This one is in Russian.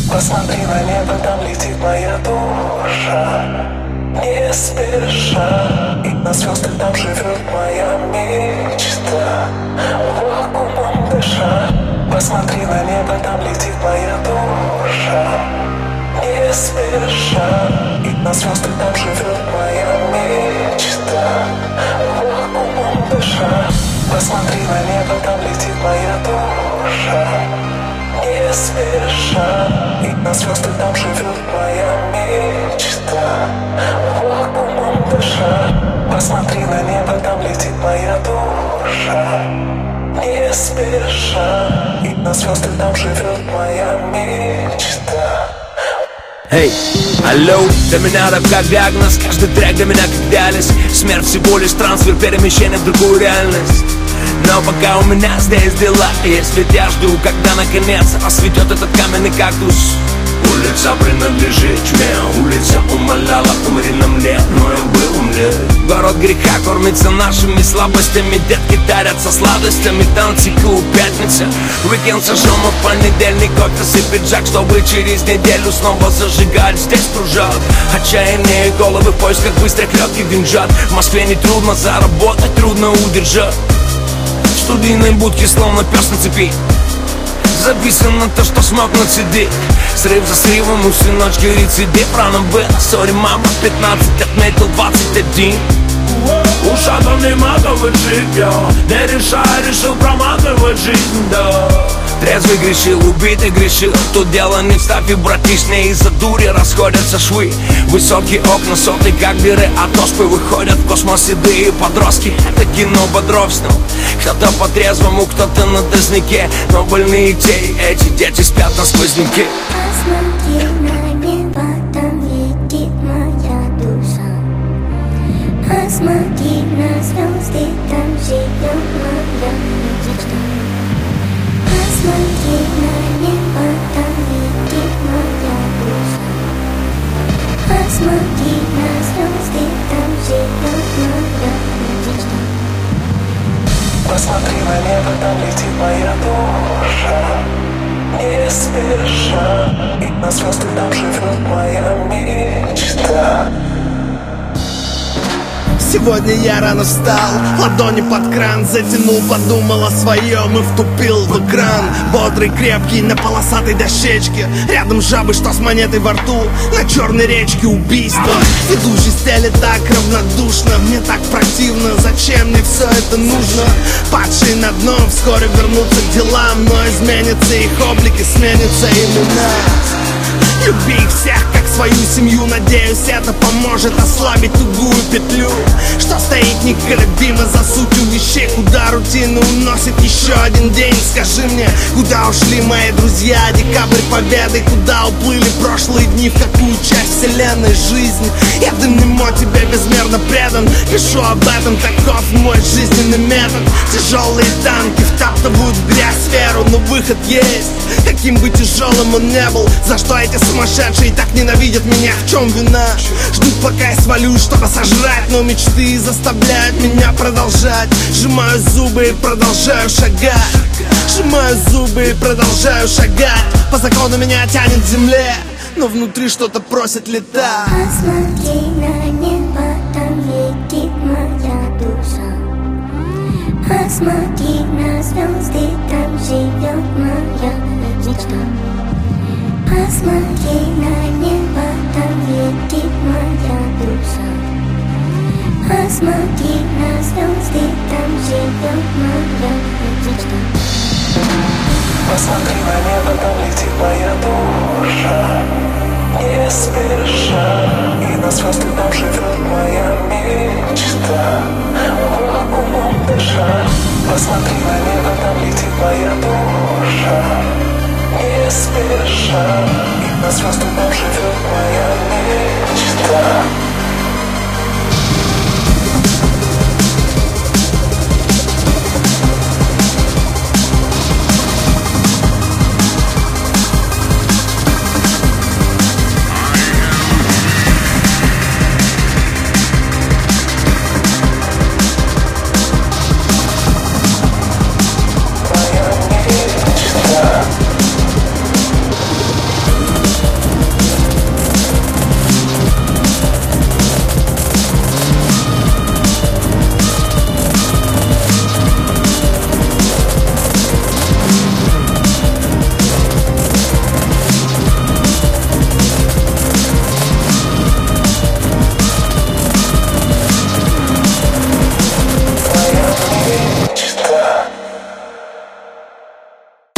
Посмотри на небо, там летит моя душа. Не спеша, и на звездах там живет моя мечта. Вакуумом дыша. Посмотри на небо, там летит моя душа. Не спеша, и на звездах там живет моя мечта. Вакуумом дыша. Посмотри на небо, там летит моя душа. Не спеша, и на звездах там живет моя мечта. Вакуумом дыша. Посмотри на небо, там летит моя душа. Не спеша, и на звездах там живет моя мечта. Эй, алло, для меня рэп как диагноз. Каждый трек для меня как диализ. Смерть всего лишь трансфер, перемещение в другую реальность. Но пока у меня здесь дела есть, ведь я жду, когда наконец расцветет этот каменный кактус. Улица принадлежит мне, улица умоляла, умри на мне, но я был умлеть. Город греха кормится нашими слабостями, детки тарятся сладостями, танцуют пятница. Уикенд сожжем, а в понедельник офис и пиджак, чтобы через неделю снова зажигать. Здесь кружат отчаянные головы в поисках быстрых легких деньжат. В Москве не трудно заработать, трудно удержать. В студийной будке словно пес на цепи. Записано то, что смог на CD. Срыв за срывом, у сыночки рецидив. Рано было, сори, мама, 15, отметил 21. Ушатом не матовый джип, не решая, решил проматывать жизнь, да. Трезвый грешил, убитый грешил. Тут дело не в ставе, братиш, не из-за дури расходятся швы. Высокие окна, сотые как дыры от оспы. Выходят в космос седые подростки. Это кино Бодровского. Кто-то по-трезвому, кто-то на дозняке. Но больные те, эти дети спят на сквозняке. Посмотри на небо, там летит моя душа. Посмотри на звезды, там живет моя мечта. Посмотри на небо, там летит моя душа. Посмотри на звезды, там живет моя мечта. Посмотри на небо, там летит моя душа. Не спеша, и на звездах там живет моя мечта. Сегодня я рано встал, ладони под кран затянул, подумал о своем и втупил в экран. Бодрый, крепкий, на полосатой дощечке. Рядом жабы, что с монетой во рту. На черной речке убийство. Ведущий стелет так равнодушно. Мне так противно, зачем мне все это нужно? Падшие на дно вскоре вернутся к делам, но изменятся их облики, сменятся имена. Люби их всех, как свою семью. Надеюсь, это поможет ослабить тугую петлю, что стоит неколебимо за сутью вещей. Куда рутина уносит еще один день? Скажи мне, куда ушли мои друзья? Декабрь победы, куда уплыли прошлые дни? В какую часть вселенной жизнь? Я дымнемо тебе безмерно предан. Пишу об этом, таков мой жизненный метод. Тяжелые танки втаптывают в грязь сферу, но выход есть, каким бы тяжелым он не был. За что эти сумасшедшие так ненавидят меня? В чем вина? Ждут, пока я свалюсь, чтобы сожрать, но мечты заставляют меня продолжать. Сжимаю зубы и продолжаю шагать. Сжимаю зубы и продолжаю шагать. По закону меня тянет к земле, но внутри что-то просит летать. Посмотри на небо, там летит моя душа. Посмотри на звезды, там живет моя мечта. Посмотри на небо, там летит моя душа. Посмотри на звезды, там живет моя мечта. Посмотри на небо, там летит моя душа. Не спеша, и на звездах там живет моя мечта. Вакуумом дыша. Посмотри на небо, там летит моя душа. Не спеша, и на звездах там живет моя мечта.